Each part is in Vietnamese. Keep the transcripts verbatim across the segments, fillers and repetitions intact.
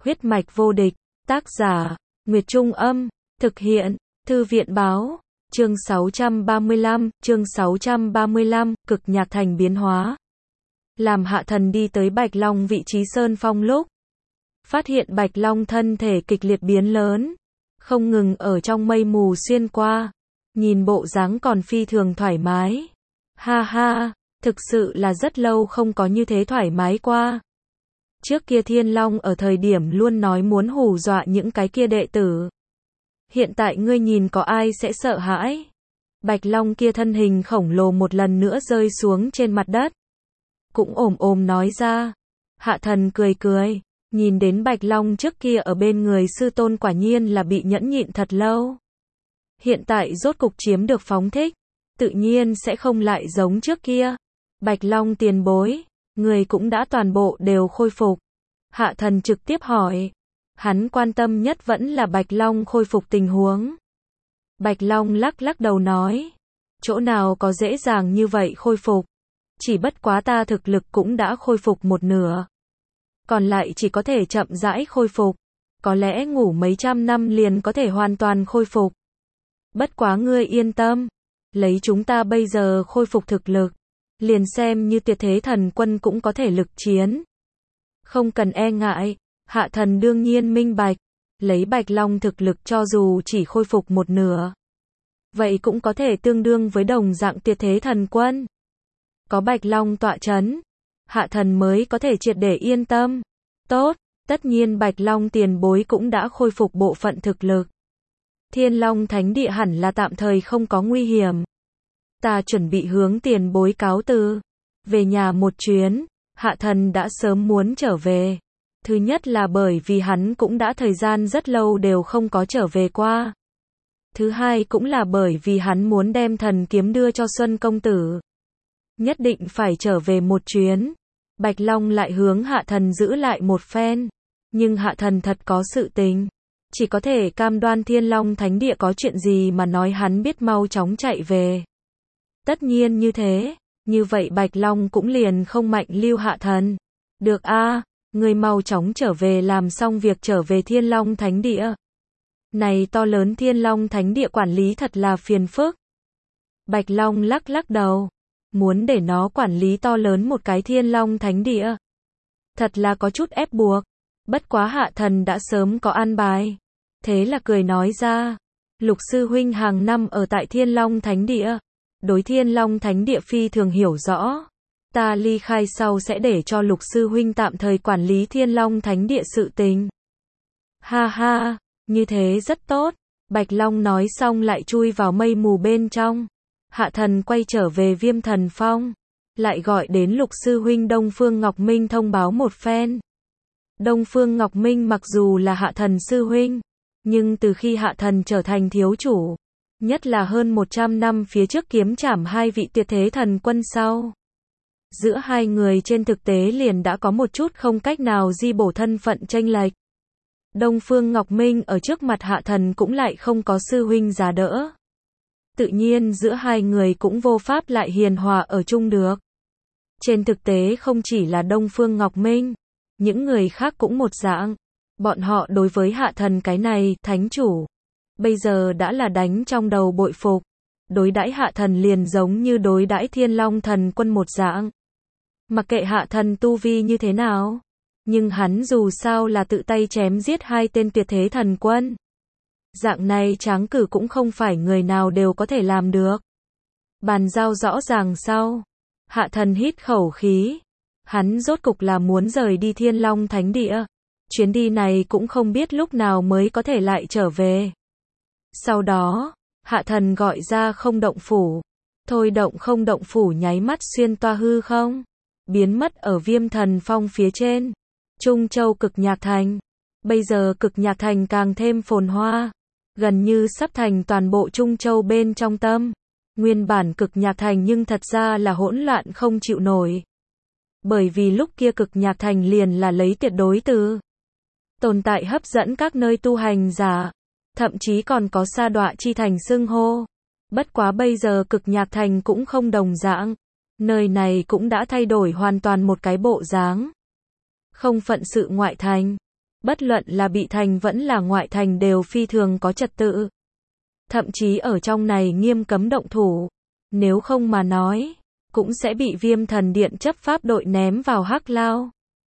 Huyết mạch vô địch, tác giả, Nguyệt Trung Âm, thực hiện, Thư viện Báo, chương sáu trăm ba mươi lăm, chương sáu trăm ba mươi lăm, cực nhạc thành biến hóa. Làm Hạ Thần đi tới Bạch Long vị trí sơn phong lúc, phát hiện Bạch Long thân thể kịch liệt biến lớn, không ngừng ở trong mây mù xuyên qua, nhìn bộ dáng còn phi thường thoải mái. Ha ha, thực sự là rất lâu không có như thế thoải mái qua. Trước kia Thiên Long ở thời điểm luôn nói muốn hù dọa những cái kia đệ tử. Hiện tại ngươi nhìn có ai sẽ sợ hãi? Bạch Long kia thân hình khổng lồ một lần nữa rơi xuống trên mặt đất. Cũng ồm ồm nói ra. Hạ Thần cười cười, nhìn đến Bạch Long trước kia ở bên người sư tôn quả nhiên là bị nhẫn nhịn thật lâu. Hiện tại rốt cục chiếm được phóng thích, tự nhiên sẽ không lại giống trước kia. Bạch Long tiền bối, người cũng đã toàn bộ đều khôi phục. Hạ Thần trực tiếp hỏi. Hắn quan tâm nhất vẫn là Bạch Long khôi phục tình huống. Bạch Long lắc lắc đầu nói. Chỗ nào có dễ dàng như vậy khôi phục. Chỉ bất quá ta thực lực cũng đã khôi phục một nửa. Còn lại chỉ có thể chậm rãi khôi phục. Có lẽ ngủ mấy trăm năm liền có thể hoàn toàn khôi phục. Bất quá ngươi yên tâm. Lấy chúng ta bây giờ khôi phục thực lực. Liền xem như tuyệt thế thần quân cũng có thể lực chiến. Không cần e ngại. Hạ Thần đương nhiên minh bạch. Lấy Bạch Long thực lực cho dù chỉ khôi phục một nửa. Vậy cũng có thể tương đương với đồng dạng tuyệt thế thần quân. Có Bạch Long tọa chấn. Hạ Thần mới có thể triệt để yên tâm. Tốt, tất nhiên Bạch Long tiền bối cũng đã khôi phục bộ phận thực lực. Thiên Long Thánh Địa hẳn là tạm thời không có nguy hiểm. Ta chuẩn bị hướng tiền bối cáo từ. Về nhà một chuyến, Hạ Thần đã sớm muốn trở về. Thứ nhất là bởi vì hắn cũng đã thời gian rất lâu đều không có trở về qua. Thứ hai cũng là bởi vì hắn muốn đem thần kiếm đưa cho Xuân công tử. Nhất định phải trở về một chuyến. Bạch Long lại hướng Hạ Thần giữ lại một phen. Nhưng Hạ Thần thật có sự tình. Chỉ có thể cam đoan Thiên Long Thánh Địa có chuyện gì mà nói hắn biết mau chóng chạy về. Tất nhiên như thế. Như vậy Bạch Long cũng liền không mạnh lưu Hạ Thần. Được a, người mau chóng trở về làm xong việc trở về Thiên Long Thánh Địa. Này to lớn Thiên Long Thánh Địa quản lý thật là phiền phức. Bạch Long lắc lắc đầu. Muốn để nó quản lý to lớn một cái Thiên Long Thánh Địa. Thật là có chút ép buộc. Bất quá Hạ Thần đã sớm có an bài. Thế là cười nói ra. Lục sư huynh hàng năm ở tại Thiên Long Thánh Địa. Đối Thiên Long Thánh Địa phi thường hiểu rõ. Ta ly khai sau sẽ để cho Lục sư huynh tạm thời quản lý Thiên Long Thánh Địa sự tình. Ha ha, như thế rất tốt. Bạch Long nói xong lại chui vào mây mù bên trong. Hạ Thần quay trở về Viêm Thần Phong. Lại gọi đến Lục sư huynh Đông Phương Ngọc Minh thông báo một phen. Đông Phương Ngọc Minh mặc dù là Hạ Thần sư huynh. Nhưng từ khi Hạ Thần trở thành thiếu chủ. Nhất là hơn một trăm năm phía trước kiếm trảm hai vị tuyệt thế thần quân sau. Giữa hai người trên thực tế liền đã có một chút không cách nào di bổ thân phận chênh lệch. Đông Phương Ngọc Minh ở trước mặt Hạ Thần cũng lại không có sư huynh giá đỡ. Tự nhiên giữa hai người cũng vô pháp lại hiền hòa ở chung được. Trên thực tế không chỉ là Đông Phương Ngọc Minh, những người khác cũng một dạng. Bọn họ đối với Hạ Thần cái này, thánh chủ, bây giờ đã là đánh trong đầu bội phục. Đối đãi Hạ Thần liền giống như đối đãi Thiên Long thần quân một dạng. Mặc kệ Hạ Thần tu vi như thế nào, nhưng hắn dù sao là tự tay chém giết hai tên tuyệt thế thần quân. Dạng này tráng cử cũng không phải người nào đều có thể làm được. Bàn giao rõ ràng sau, Hạ Thần hít khẩu khí. Hắn rốt cục là muốn rời đi Thiên Long Thánh Địa. Chuyến đi này cũng không biết lúc nào mới có thể lại trở về. Sau đó, Hạ Thần gọi ra không động phủ. Thôi động không động phủ nháy mắt xuyên toa hư không. Biến mất ở Viêm Thần Phong phía trên. Trung Châu Cực Nhạc Thành. Bây giờ Cực Nhạc Thành càng thêm phồn hoa. Gần như sắp thành toàn bộ Trung Châu bên trong tâm. Nguyên bản Cực Nhạc Thành nhưng thật ra là hỗn loạn không chịu nổi. Bởi vì lúc kia Cực Nhạc Thành liền là lấy tuyệt đối từ tồn tại hấp dẫn các nơi tu hành giả. Thậm chí còn có sa đọa chi thành xưng hô. Bất quá bây giờ Cực Nhạc Thành cũng không đồng dạng. Nơi này cũng đã thay đổi hoàn toàn một cái bộ dáng. Không phận sự ngoại thành. Bất luận là bị thành vẫn là ngoại thành đều phi thường có trật tự. Thậm chí ở trong này nghiêm cấm động thủ. Nếu không mà nói, cũng sẽ bị Viêm Thần Điện chấp pháp đội ném vào hắc lao.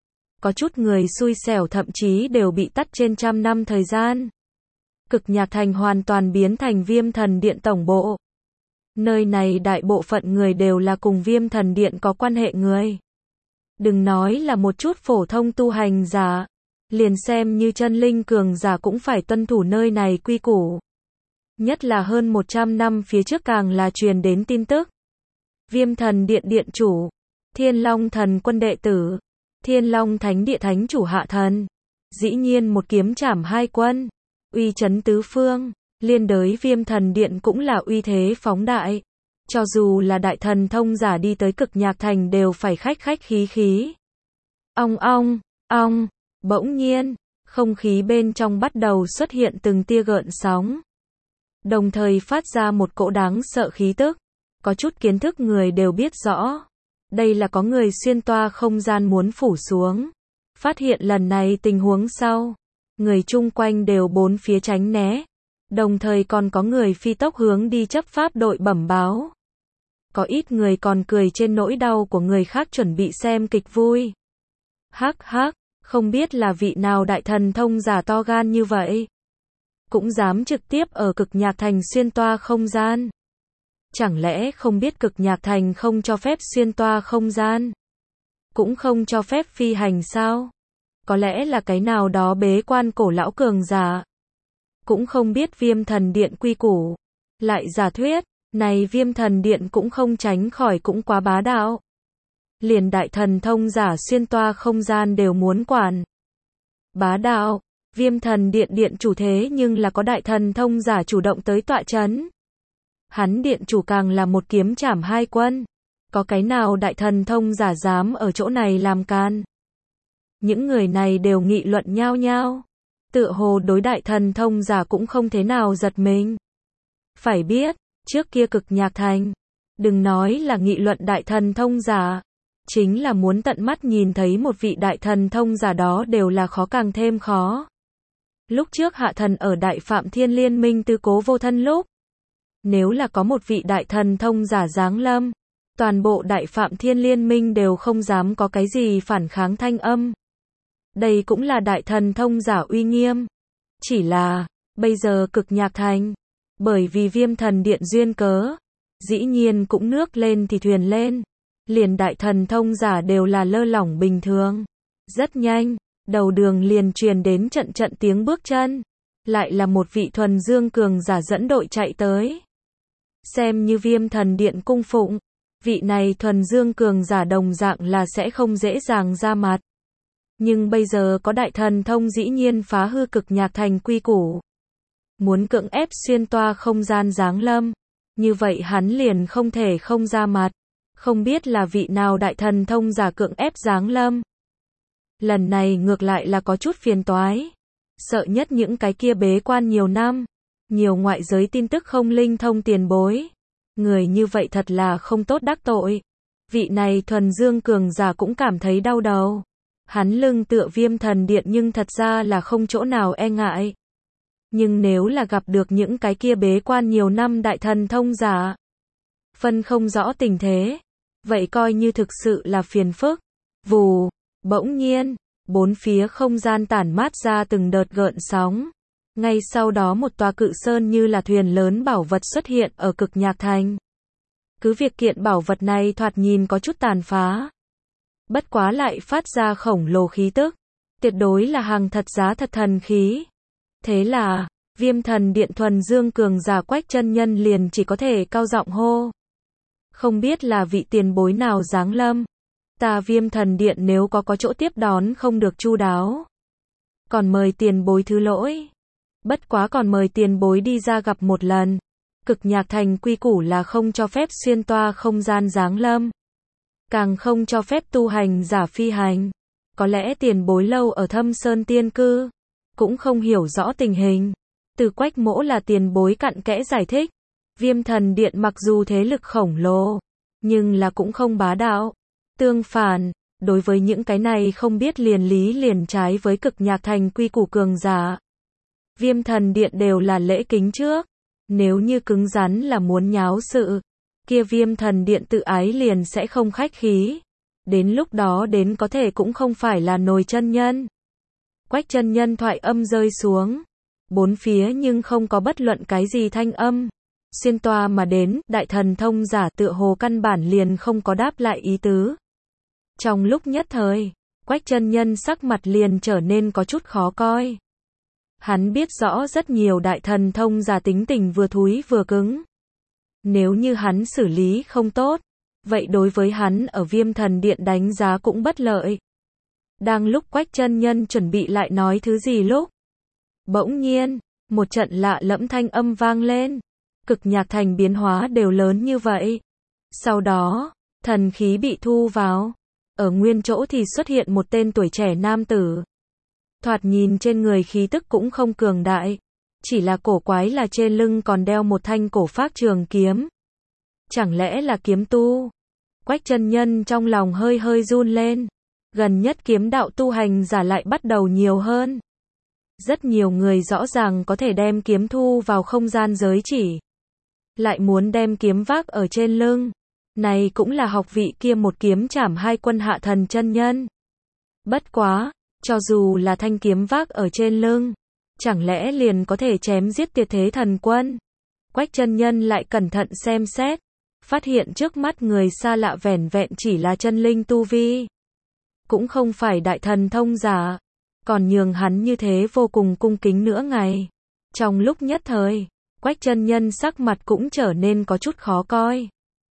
Có chút người xui xẻo thậm chí đều bị tắt trên trăm năm thời gian. Cực Nhạc Thành hoàn toàn biến thành Viêm Thần Điện tổng bộ. Nơi này đại bộ phận người đều là cùng Viêm Thần Điện có quan hệ người. Đừng nói là một chút phổ thông tu hành giả, liền xem như chân linh cường giả cũng phải tuân thủ nơi này quy củ. Nhất là hơn một trăm năm phía trước càng là truyền đến tin tức. Viêm Thần Điện điện chủ, Thiên Long Thần Quân đệ tử, Thiên Long Thánh Địa thánh chủ hạ thần, dĩ nhiên một kiếm chảm hai quân, uy chấn tứ phương, liên đới Viêm Thần Điện cũng là uy thế phóng đại. Cho dù là đại thần thông giả đi tới Cực Nhạc Thành đều phải khách khách khí khí. Ong ong, ong, bỗng nhiên, không khí bên trong bắt đầu xuất hiện từng tia gợn sóng. Đồng thời phát ra một cỗ đáng sợ khí tức. Có chút kiến thức người đều biết rõ. Đây là có người xuyên toa không gian muốn phủ xuống. Phát hiện lần này tình huống sau. Người chung quanh đều bốn phía tránh né. Đồng thời còn có người phi tốc hướng đi chấp pháp đội bẩm báo. Có ít người còn cười trên nỗi đau của người khác chuẩn bị xem kịch vui. Hắc hắc, không biết là vị nào đại thần thông giả to gan như vậy. Cũng dám trực tiếp ở Cực Nhạc Thành xuyên toa không gian. Chẳng lẽ không biết Cực Nhạc Thành không cho phép xuyên toa không gian? Cũng không cho phép phi hành sao? Có lẽ là cái nào đó bế quan cổ lão cường giả. Cũng không biết Viêm Thần Điện quy củ. Lại giả thuyết, này Viêm Thần Điện cũng không tránh khỏi cũng quá bá đạo. Liền đại thần thông giả xuyên toa không gian đều muốn quản. Bá đạo, Viêm Thần Điện điện chủ thế nhưng là có đại thần thông giả chủ động tới tọa chấn. Hắn điện chủ càng là một kiếm chảm hai quân. Có cái nào đại thần thông giả dám ở chỗ này làm can? Những người này đều nghị luận nhao nhao. Tựa hồ đối đại thần thông giả cũng không thế nào giật mình. Phải biết, trước kia Cực Nhạc Thành, đừng nói là nghị luận đại thần thông giả, chính là muốn tận mắt nhìn thấy một vị đại thần thông giả đó đều là khó càng thêm khó. Lúc trước hạ thần ở Đại Phạm Thiên Liên Minh tư cố vô thân lúc, nếu là có một vị đại thần thông giả giáng lâm, toàn bộ Đại Phạm Thiên Liên Minh đều không dám có cái gì phản kháng thanh âm. Đây cũng là đại thần thông giả uy nghiêm. Chỉ là, bây giờ Cực Nhạc Thành, bởi vì Viêm Thần Điện duyên cớ, dĩ nhiên cũng nước lên thì thuyền lên. Liền đại thần thông giả đều là lơ lỏng bình thường. Rất nhanh, đầu đường liền truyền đến trận trận tiếng bước chân. Lại là một vị thuần dương cường giả dẫn đội chạy tới. Xem như Viêm Thần Điện cung phụng, vị này thuần dương cường giả đồng dạng là sẽ không dễ dàng ra mặt. Nhưng bây giờ có đại thần thông dĩ nhiên phá hư Cực Nhạc Thành quy củ. Muốn cưỡng ép xuyên toa không gian giáng lâm. Như vậy hắn liền không thể không ra mặt. Không biết là vị nào đại thần thông giả cưỡng ép giáng lâm. Lần này ngược lại là có chút phiền toái. Sợ nhất những cái kia bế quan nhiều năm. Nhiều ngoại giới tin tức không linh thông tiền bối. Người như vậy thật là không tốt đắc tội. Vị này thuần dương cường giả cũng cảm thấy đau đầu. Hắn lưng tựa Viêm Thần Điện nhưng thật ra là không chỗ nào e ngại. Nhưng nếu là gặp được những cái kia bế quan nhiều năm đại thần thông giả, phân không rõ tình thế, vậy coi như thực sự là phiền phức. Vù, bỗng nhiên, bốn phía không gian tản mát ra từng đợt gợn sóng. Ngay sau đó một tòa cự sơn như là thuyền lớn bảo vật xuất hiện ở Cực Nhạc Thành. Cứ việc kiện bảo vật này thoạt nhìn có chút tàn phá. Bất quá lại phát ra khổng lồ khí tức. Tuyệt đối là hàng thật giá thật thần khí. Thế là, Viêm Thần Điện thuần dương cường giả Quách chân nhân liền chỉ có thể cao giọng hô. Không biết là vị tiền bối nào giáng lâm. Ta Viêm Thần Điện nếu có có chỗ tiếp đón không được chu đáo. Còn mời tiền bối thứ lỗi. Bất quá còn mời tiền bối đi ra gặp một lần. Cực Nhạc Thành quy củ là không cho phép xuyên toa không gian giáng lâm. Càng không cho phép tu hành giả phi hành. Có lẽ tiền bối lâu ở Thâm Sơn Tiên Cư, cũng không hiểu rõ tình hình. Từ Quách Mỗ là tiền bối cặn kẽ giải thích. Viêm Thần Điện mặc dù thế lực khổng lồ, nhưng là cũng không bá đạo. Tương phản, Đối với những cái này không biết liền lý liền trái với Cực Nhạc Thành quy củ cường giả. Viêm Thần Điện đều là lễ kính trước. Nếu như cứng rắn là muốn nháo sự, kia Viêm Thần Điện tự ái liền sẽ không khách khí. Đến lúc đó đến có thể cũng không phải là nồi chân nhân. Quách chân nhân thoại âm rơi xuống. Bốn phía nhưng không có bất luận cái gì thanh âm. Xuyên toa mà đến, đại thần thông giả tựa hồ căn bản liền không có đáp lại ý tứ. Trong lúc nhất thời, Quách chân nhân sắc mặt liền trở nên có chút khó coi. Hắn biết rõ rất nhiều đại thần thông giả tính tình vừa thúi vừa cứng. Nếu như hắn xử lý không tốt, vậy đối với hắn ở Viêm Thần Điện đánh giá cũng bất lợi. Đang lúc Quách chân nhân chuẩn bị lại nói thứ gì lúc, bỗng nhiên, một trận lạ lẫm thanh âm vang lên. Cực Nhạc Thành biến hóa đều lớn như vậy. Sau đó, thần khí bị thu vào. Ở nguyên chỗ thì xuất hiện một tên tuổi trẻ nam tử. Thoạt nhìn trên người khí tức cũng không cường đại. Chỉ là cổ quái là trên lưng còn đeo một thanh cổ phác trường kiếm. Chẳng lẽ là kiếm tu? Quách chân nhân trong lòng hơi hơi run lên. Gần nhất kiếm đạo tu hành giả lại bắt đầu nhiều hơn. Rất nhiều người rõ ràng có thể đem kiếm thu vào không gian giới chỉ. Lại muốn đem kiếm vác ở trên lưng. Này cũng là học vị kia một kiếm chảm hai quân hạ thần chân nhân. Bất quá, cho dù là thanh kiếm vác ở trên lưng, chẳng lẽ liền có thể chém giết tuyệt thế thần quân? Quách chân nhân lại cẩn thận xem xét, phát hiện trước mắt người xa lạ vẻn vẹn chỉ là chân linh tu vi. Cũng không phải đại thần thông giả, còn nhường hắn như thế vô cùng cung kính nữa ngày. Trong lúc nhất thời, Quách chân nhân sắc mặt cũng trở nên có chút khó coi.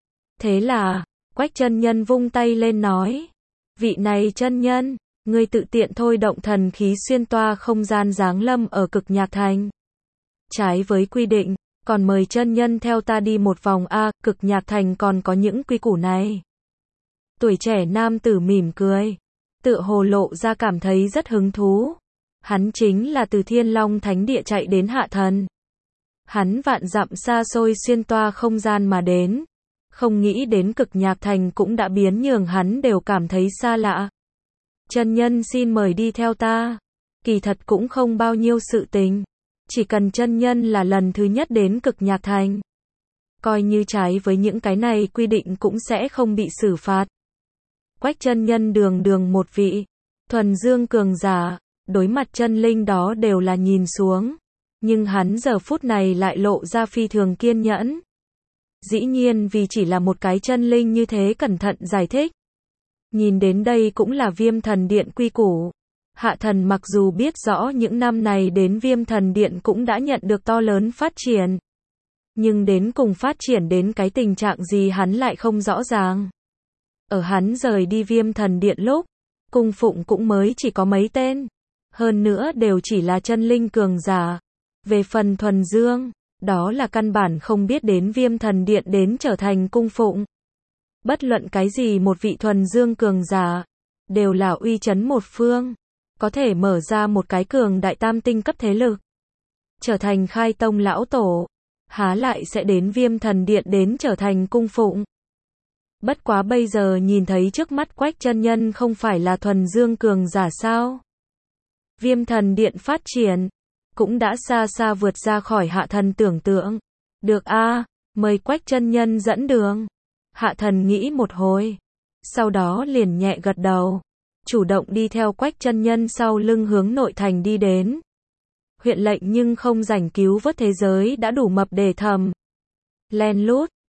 Thế là, Quách chân nhân vung tay lên nói, vị này chân nhân, ngươi tự tiện thôi động thần khí xuyên toa không gian giáng lâm ở Cực Nhạc Thành. Trái với quy định, còn mời chân nhân theo ta đi một vòng a, Cực Nhạc Thành còn có những quy củ này. Tuổi trẻ nam tử mỉm cười, tựa hồ lộ ra cảm thấy rất hứng thú. Hắn chính là từ Thiên Long Thánh Địa chạy đến hạ thần. Hắn vạn dặm xa xôi xuyên toa không gian mà đến. Không nghĩ đến Cực Nhạc Thành cũng đã biến nhường hắn đều cảm thấy xa lạ. Chân nhân xin mời đi theo ta. Kỳ thật cũng không bao nhiêu sự tình. Chỉ cần chân nhân là lần thứ nhất đến Cực Nhạc Thành. Coi như trái với những cái này quy định cũng sẽ không bị xử phạt. Quách chân nhân đường đường một vị. Thuần dương cường giả. Đối mặt chân linh đó đều là nhìn xuống. Nhưng hắn giờ phút này lại lộ ra phi thường kiên nhẫn. Dĩ nhiên vì chỉ là một cái chân linh như thế cẩn thận giải thích. Nhìn đến đây cũng là Viêm Thần Điện quy củ. Hạ thần mặc dù biết rõ những năm này đến Viêm Thần Điện cũng đã nhận được to lớn phát triển. Nhưng đến cùng phát triển đến cái tình trạng gì hắn lại không rõ ràng. Ở hắn rời đi Viêm Thần Điện lúc, cung phụng cũng mới chỉ có mấy tên. Hơn nữa đều chỉ là chân linh cường giả. Về phần thuần dương, đó là căn bản không biết đến Viêm Thần Điện đến trở thành cung phụng. Bất luận cái gì một vị thuần dương cường giả, đều là uy chấn một phương, có thể mở ra một cái cường đại tam tinh cấp thế lực. Trở thành khai tông lão tổ, há lại sẽ đến Viêm Thần Điện đến trở thành cung phụng. Bất quá bây giờ nhìn thấy trước mắt Quách chân nhân không phải là thuần dương cường giả sao? Viêm Thần Điện phát triển cũng đã xa xa vượt ra khỏi hạ thần tưởng tượng. Được a, mời Quách chân nhân dẫn đường. Hạ thần nghĩ một hồi, sau đó liền nhẹ gật đầu, chủ động đi theo Quách chân nhân sau lưng hướng nội thành đi đến. Huyện lệnh nhưng không rảnh cứu vớt thế giới đã đủ mập để thầm. Len lút,